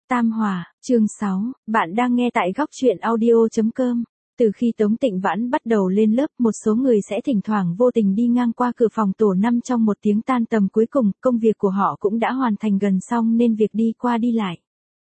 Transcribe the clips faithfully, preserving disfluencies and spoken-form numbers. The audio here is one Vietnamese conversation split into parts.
Tam Hòa, chương sáu, bạn đang nghe tại góc truyện audio.com. Từ khi Tống Tịnh Vãn bắt đầu lên lớp, một số người sẽ thỉnh thoảng vô tình đi ngang qua cửa phòng tổ năm trong một tiếng tan tầm cuối cùng, công việc của họ cũng đã hoàn thành gần xong nên việc đi qua đi lại.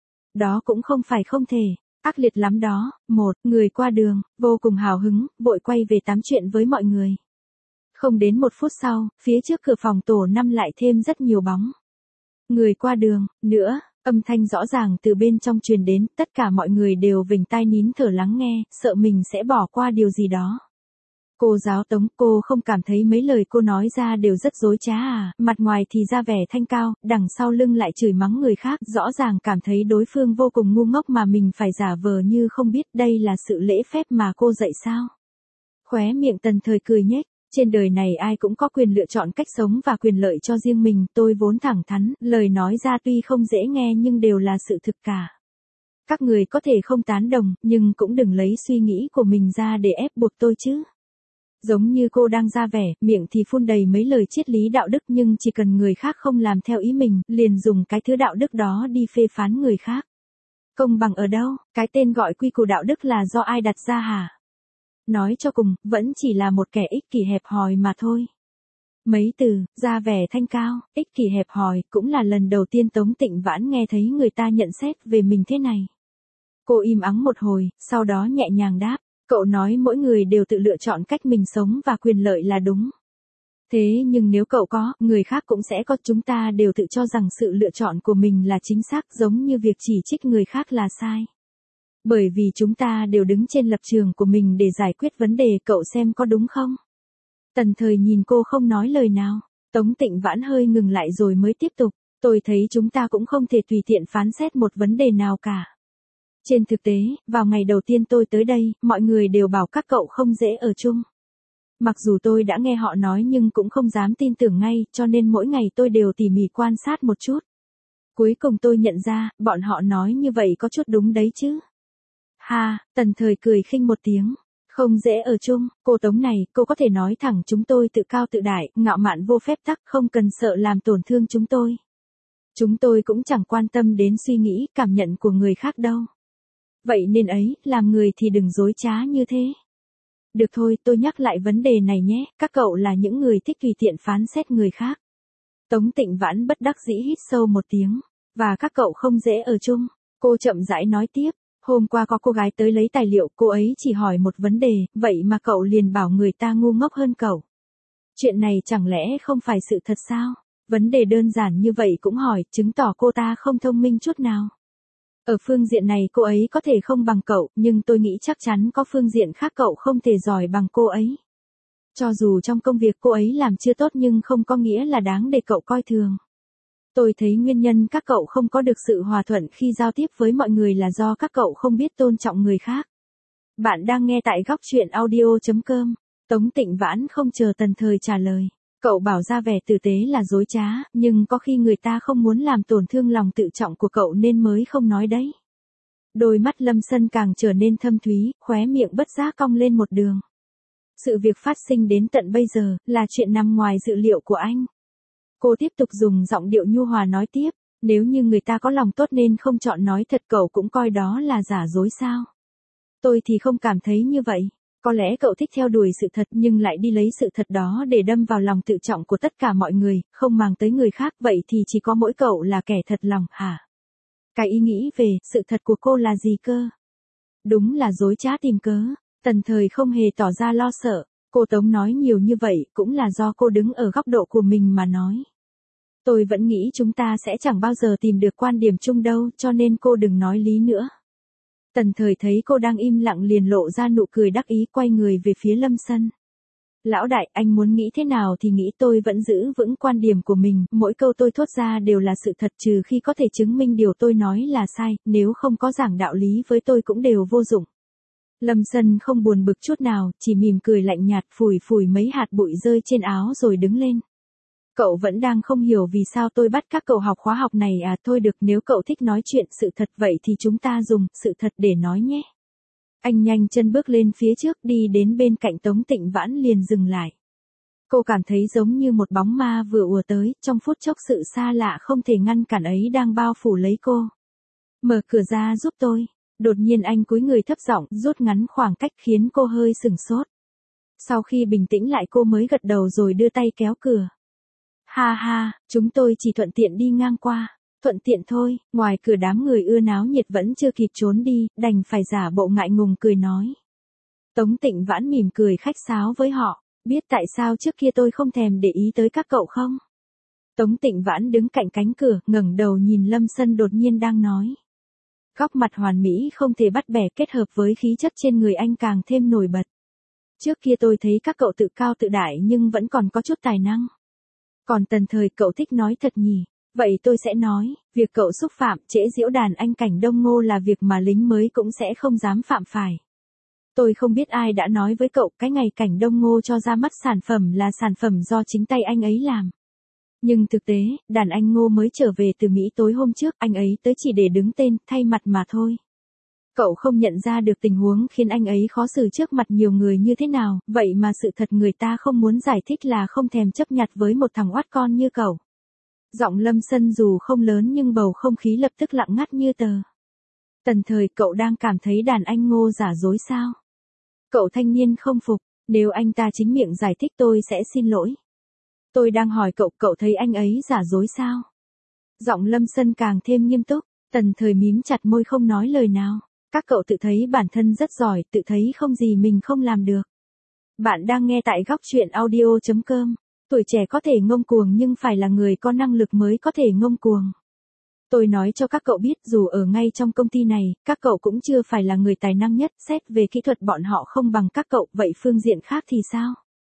Đó cũng không phải không thể, ác liệt lắm đó. Một người qua đường, vô cùng hào hứng, vội quay về tám chuyện với mọi người. Không đến một phút sau, phía trước cửa phòng tổ năm lại thêm rất nhiều bóng. Người qua đường, nữa. Âm thanh rõ ràng từ bên trong truyền đến, tất cả mọi người đều vểnh tai nín thở lắng nghe, sợ mình sẽ bỏ qua điều gì đó. Cô giáo Tống, cô không cảm thấy mấy lời cô nói ra đều rất dối trá à, mặt ngoài thì ra vẻ thanh cao, đằng sau lưng lại chửi mắng người khác, rõ ràng cảm thấy đối phương vô cùng ngu ngốc mà mình phải giả vờ như không biết, đây là sự lễ phép mà cô dạy sao? Khóe miệng Tần Thời cười nhếch. Trên đời này ai cũng có quyền lựa chọn cách sống và quyền lợi cho riêng mình, tôi vốn thẳng thắn, lời nói ra tuy không dễ nghe nhưng đều là sự thực cả. Các người có thể không tán đồng, nhưng cũng đừng lấy suy nghĩ của mình ra để ép buộc tôi chứ. Giống như cô đang ra vẻ, miệng thì phun đầy mấy lời triết lý đạo đức nhưng chỉ cần người khác không làm theo ý mình, liền dùng cái thứ đạo đức đó đi phê phán người khác. Công bằng ở đâu, cái tên gọi quy củ đạo đức là do ai đặt ra hả? Nói cho cùng, vẫn chỉ là một kẻ ích kỷ hẹp hòi mà thôi. Mấy từ, ra vẻ thanh cao, ích kỷ hẹp hòi, cũng là lần đầu tiên Tống Tịnh Vãn nghe thấy người ta nhận xét về mình thế này. Cô im ắng một hồi, sau đó nhẹ nhàng đáp, cậu nói mỗi người đều tự lựa chọn cách mình sống và quyền lợi là đúng. Thế nhưng nếu cậu có, người khác cũng sẽ có, chúng ta đều tự cho rằng sự lựa chọn của mình là chính xác, giống như việc chỉ trích người khác là sai. Bởi vì chúng ta đều đứng trên lập trường của mình để giải quyết vấn đề, cậu xem có đúng không? Tần Thời nhìn cô không nói lời nào. Tống Tịnh Vãn hơi ngừng lại rồi mới tiếp tục. Tôi thấy chúng ta cũng không thể tùy tiện phán xét một vấn đề nào cả. Trên thực tế, vào ngày đầu tiên tôi tới đây, mọi người đều bảo các cậu không dễ ở chung. Mặc dù tôi đã nghe họ nói nhưng cũng không dám tin tưởng ngay, cho nên mỗi ngày tôi đều tỉ mỉ quan sát một chút. Cuối cùng tôi nhận ra, bọn họ nói như vậy có chút đúng đấy chứ. Ha, Tần Thời cười khinh một tiếng. Không dễ ở chung, cô Tống này, cô có thể nói thẳng chúng tôi tự cao tự đại, ngạo mạn vô phép tắc, không cần sợ làm tổn thương chúng tôi. Chúng tôi cũng chẳng quan tâm đến suy nghĩ, cảm nhận của người khác đâu. Vậy nên ấy, làm người thì đừng dối trá như thế. Được thôi, tôi nhắc lại vấn đề này nhé, các cậu là những người thích tùy tiện phán xét người khác. Tống Tịnh Vãn bất đắc dĩ hít sâu một tiếng, và các cậu không dễ ở chung. Cô chậm rãi nói tiếp. Hôm qua có cô gái tới lấy tài liệu, cô ấy chỉ hỏi một vấn đề, vậy mà cậu liền bảo người ta ngu ngốc hơn cậu. Chuyện này chẳng lẽ không phải sự thật sao? Vấn đề đơn giản như vậy cũng hỏi, chứng tỏ cô ta không thông minh chút nào. Ở phương diện này cô ấy có thể không bằng cậu, nhưng tôi nghĩ chắc chắn có phương diện khác cậu không thể giỏi bằng cô ấy. Cho dù trong công việc cô ấy làm chưa tốt nhưng không có nghĩa là đáng để cậu coi thường. Tôi thấy nguyên nhân các cậu không có được sự hòa thuận khi giao tiếp với mọi người là do các cậu không biết tôn trọng người khác. Bạn đang nghe tại góc truyện audio.com. Tống Tịnh Vãn không chờ Tần Thời trả lời. Cậu bảo ra vẻ tử tế là dối trá, nhưng có khi người ta không muốn làm tổn thương lòng tự trọng của cậu nên mới không nói đấy. Đôi mắt Lâm Sân càng trở nên thâm thúy, khóe miệng bất giác cong lên một đường. Sự việc phát sinh đến tận bây giờ, là chuyện nằm ngoài dự liệu của anh. Cô tiếp tục dùng giọng điệu nhu hòa nói tiếp, nếu như người ta có lòng tốt nên không chọn nói thật, cậu cũng coi đó là giả dối sao? Tôi thì không cảm thấy như vậy. Có lẽ cậu thích theo đuổi sự thật nhưng lại đi lấy sự thật đó để đâm vào lòng tự trọng của tất cả mọi người, không màng tới người khác, vậy thì chỉ có mỗi cậu là kẻ thật lòng hả? Cái ý nghĩ về sự thật của cô là gì cơ? Đúng là dối trá tìm cớ. Tần Thời không hề tỏ ra lo sợ. Cô Tống nói nhiều như vậy cũng là do cô đứng ở góc độ của mình mà nói. Tôi vẫn nghĩ chúng ta sẽ chẳng bao giờ tìm được quan điểm chung đâu, cho nên cô đừng nói lý nữa. Tần Thời thấy cô đang im lặng liền lộ ra nụ cười đắc ý, quay người về phía Lâm Sân. Lão đại, anh muốn nghĩ thế nào thì nghĩ, tôi vẫn giữ vững quan điểm của mình, mỗi câu tôi thốt ra đều là sự thật trừ khi có thể chứng minh điều tôi nói là sai, nếu không có giảng đạo lý với tôi cũng đều vô dụng. Lâm Sân không buồn bực chút nào, chỉ mỉm cười lạnh nhạt, phủi phủi mấy hạt bụi rơi trên áo rồi đứng lên. Cậu vẫn đang không hiểu vì sao tôi bắt các cậu học khóa học này à? Thôi được, nếu cậu thích nói chuyện sự thật vậy thì chúng ta dùng sự thật để nói nhé. Anh nhanh chân bước lên phía trước, đi đến bên cạnh Tống Tịnh Vãn liền dừng lại. Cô cảm thấy giống như một bóng ma vừa ùa tới, trong phút chốc sự xa lạ không thể ngăn cản ấy đang bao phủ lấy cô. Mở cửa ra giúp tôi. Đột nhiên anh cúi người thấp giọng, rút ngắn khoảng cách khiến cô hơi sửng sốt. Sau khi bình tĩnh lại cô mới gật đầu rồi đưa tay kéo cửa. Ha ha, chúng tôi chỉ thuận tiện đi ngang qua. Thuận tiện thôi, ngoài cửa đám người ưa náo nhiệt vẫn chưa kịp trốn đi, đành phải giả bộ ngại ngùng cười nói. Tống Tịnh Vãn mỉm cười khách sáo với họ, biết tại sao trước kia tôi không thèm để ý tới các cậu không? Tống Tịnh Vãn đứng cạnh cánh cửa, ngẩng đầu nhìn Lâm Sân đột nhiên đang nói. Góc mặt hoàn mỹ không thể bắt bẻ kết hợp với khí chất trên người anh càng thêm nổi bật. Trước kia tôi thấy các cậu tự cao tự đại nhưng vẫn còn có chút tài năng. Còn Tần Thời cậu thích nói thật nhỉ? Vậy tôi sẽ nói, việc cậu xúc phạm, trễ giễu đàn anh Cảnh Đông Ngô là việc mà lính mới cũng sẽ không dám phạm phải. Tôi không biết ai đã nói với cậu cái ngày Cảnh Đông Ngô cho ra mắt sản phẩm là sản phẩm do chính tay anh ấy làm. Nhưng thực tế, đàn anh Ngô mới trở về từ Mỹ tối hôm trước, anh ấy tới chỉ để đứng tên, thay mặt mà thôi. Cậu không nhận ra được tình huống khiến anh ấy khó xử trước mặt nhiều người như thế nào, vậy mà sự thật người ta không muốn giải thích là không thèm chấp nhặt với một thằng oát con như cậu. Giọng Lâm Sân dù không lớn nhưng bầu không khí lập tức lặng ngắt như tờ. Tần Thời cậu đang cảm thấy đàn anh Ngô giả dối sao? Cậu thanh niên không phục, nếu anh ta chính miệng giải thích tôi sẽ xin lỗi. Tôi đang hỏi cậu, cậu thấy anh ấy giả dối sao? Giọng Lâm Sân càng thêm nghiêm túc, Tần Thời mím chặt môi không nói lời nào. Các cậu tự thấy bản thân rất giỏi, tự thấy không gì mình không làm được. Bạn đang nghe tại góc truyện audio chấm com. Tuổi trẻ có thể ngông cuồng nhưng phải là người có năng lực mới có thể ngông cuồng. Tôi nói cho các cậu biết dù ở ngay trong công ty này, các cậu cũng chưa phải là người tài năng nhất, xét về kỹ thuật bọn họ không bằng các cậu, vậy phương diện khác thì sao?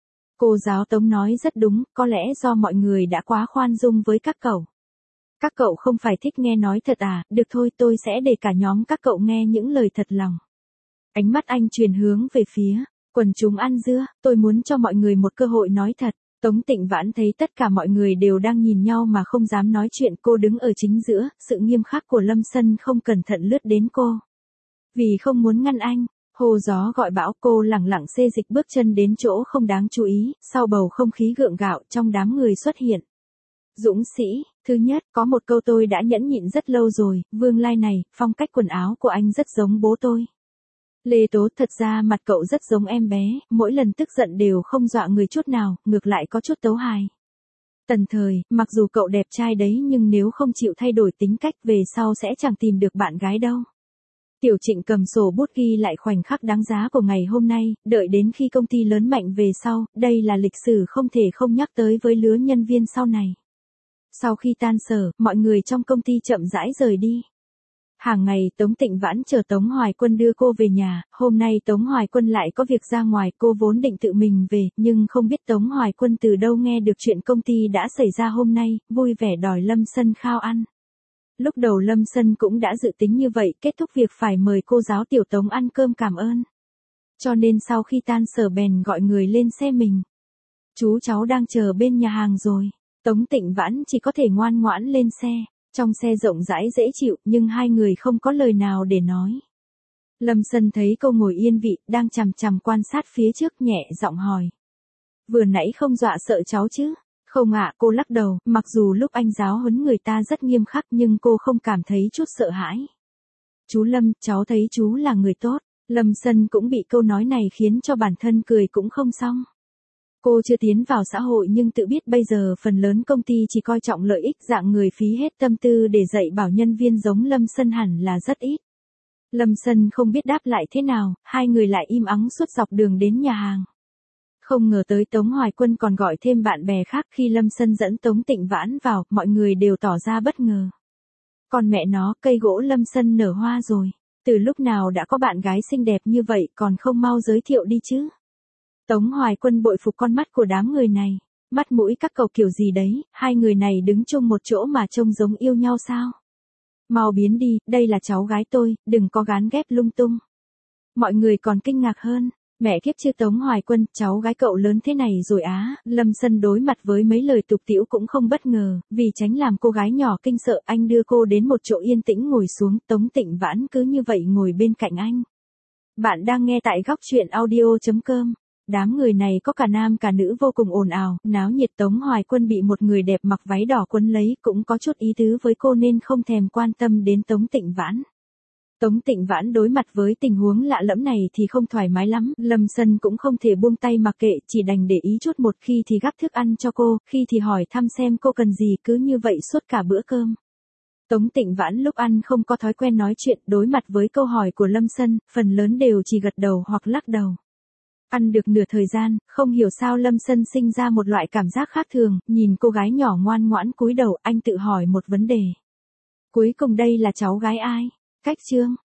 Cô giáo Tống nói rất đúng, có lẽ do mọi người đã quá khoan dung với các cậu. Các cậu không phải thích nghe nói thật à, được thôi tôi sẽ để cả nhóm các cậu nghe những lời thật lòng. Ánh mắt anh truyền hướng về phía quần chúng ăn dưa, tôi muốn cho mọi người một cơ hội nói thật. Tống Tịnh Vãn thấy tất cả mọi người đều đang nhìn nhau mà không dám nói chuyện, cô đứng ở chính giữa, sự nghiêm khắc của Lâm Sân không cẩn thận lướt đến cô. Vì không muốn ngăn anh, hô gió gọi bão, cô lẳng lặng xê dịch bước chân đến chỗ không đáng chú ý, sau bầu không khí gượng gạo trong đám người xuất hiện. Dũng sĩ, thứ nhất, có một câu tôi đã nhẫn nhịn rất lâu rồi, Vương Lai này, phong cách quần áo của anh rất giống bố tôi. Lê Tố, thật ra mặt cậu rất giống em bé, mỗi lần tức giận đều không dọa người chút nào, ngược lại có chút tấu hài. Tần Thời, mặc dù cậu đẹp trai đấy nhưng nếu không chịu thay đổi tính cách về sau sẽ chẳng tìm được bạn gái đâu. Tiểu Trịnh cầm sổ bút ghi lại khoảnh khắc đáng giá của ngày hôm nay, đợi đến khi công ty lớn mạnh về sau, đây là lịch sử không thể không nhắc tới với lứa nhân viên sau này. Sau khi tan sở, mọi người trong công ty chậm rãi rời đi. Hàng ngày Tống Tịnh Vãn chờ Tống Hoài Quân đưa cô về nhà, hôm nay Tống Hoài Quân lại có việc ra ngoài, cô vốn định tự mình về, nhưng không biết Tống Hoài Quân từ đâu nghe được chuyện công ty đã xảy ra hôm nay, vui vẻ đòi Lâm Sân khao ăn. Lúc đầu Lâm Sân cũng đã dự tính như vậy, kết thúc việc phải mời cô giáo Tiểu Tống ăn cơm cảm ơn. Cho nên sau khi tan sở bèn gọi người lên xe mình. Chú cháu đang chờ bên nhà hàng rồi. Tống Tịnh Vãn chỉ có thể ngoan ngoãn lên xe. Trong xe rộng rãi dễ chịu, nhưng hai người không có lời nào để nói. Lâm Sân thấy cô ngồi yên vị, đang chằm chằm quan sát phía trước, nhẹ giọng hỏi. Vừa nãy không dọa sợ cháu chứ? Không ạ, cô lắc đầu, mặc dù lúc anh giáo huấn người ta rất nghiêm khắc nhưng cô không cảm thấy chút sợ hãi. Chú Lâm, cháu thấy chú là người tốt. Lâm Sân cũng bị câu nói này khiến cho bản thân cười cũng không xong. Cô chưa tiến vào xã hội nhưng tự biết bây giờ phần lớn công ty chỉ coi trọng lợi ích, dạng người phí hết tâm tư để dạy bảo nhân viên giống Lâm Sân hẳn là rất ít. Lâm Sân không biết đáp lại thế nào, hai người lại im ắng suốt dọc đường đến nhà hàng. Không ngờ tới Tống Hoài Quân còn gọi thêm bạn bè khác, khi Lâm Sân dẫn Tống Tịnh Vãn vào, mọi người đều tỏ ra bất ngờ. Còn mẹ nó, cây gỗ Lâm Sân nở hoa rồi, từ lúc nào đã có bạn gái xinh đẹp như vậy, còn không mau giới thiệu đi chứ. Tống Hoài Quân bội phục con mắt của đám người này, mắt mũi các cậu kiểu gì đấy, hai người này đứng chung một chỗ mà trông giống yêu nhau sao? Mau biến đi, đây là cháu gái tôi, đừng có gán ghép lung tung. Mọi người còn kinh ngạc hơn, mẹ kiếp chứ Tống Hoài Quân, cháu gái cậu lớn thế này rồi á, Lâm Sân đối mặt với mấy lời tục tĩu cũng không bất ngờ, vì tránh làm cô gái nhỏ kinh sợ, anh đưa cô đến một chỗ yên tĩnh ngồi xuống, Tống Tịnh Vãn cứ như vậy ngồi bên cạnh anh. Bạn đang nghe tại góc truyện audio chấm com. Đám người này có cả nam cả nữ vô cùng ồn ào, náo nhiệt. Tống Hoài Quân bị một người đẹp mặc váy đỏ quấn lấy, cũng có chút ý tứ với cô nên không thèm quan tâm đến Tống Tịnh Vãn. Tống Tịnh Vãn đối mặt với tình huống lạ lẫm này thì không thoải mái lắm, Lâm Sân cũng không thể buông tay mặc kệ, chỉ đành để ý chút, một khi thì gắp thức ăn cho cô, khi thì hỏi thăm xem cô cần gì, cứ như vậy suốt cả bữa cơm. Tống Tịnh Vãn lúc ăn không có thói quen nói chuyện, đối mặt với câu hỏi của Lâm Sân, phần lớn đều chỉ gật đầu hoặc lắc đầu. Ăn được nửa thời gian, không hiểu sao Lâm Sân sinh ra một loại cảm giác khác thường, nhìn cô gái nhỏ ngoan ngoãn cúi đầu, anh tự hỏi một vấn đề. Cuối cùng đây là cháu gái ai? Cách Trương.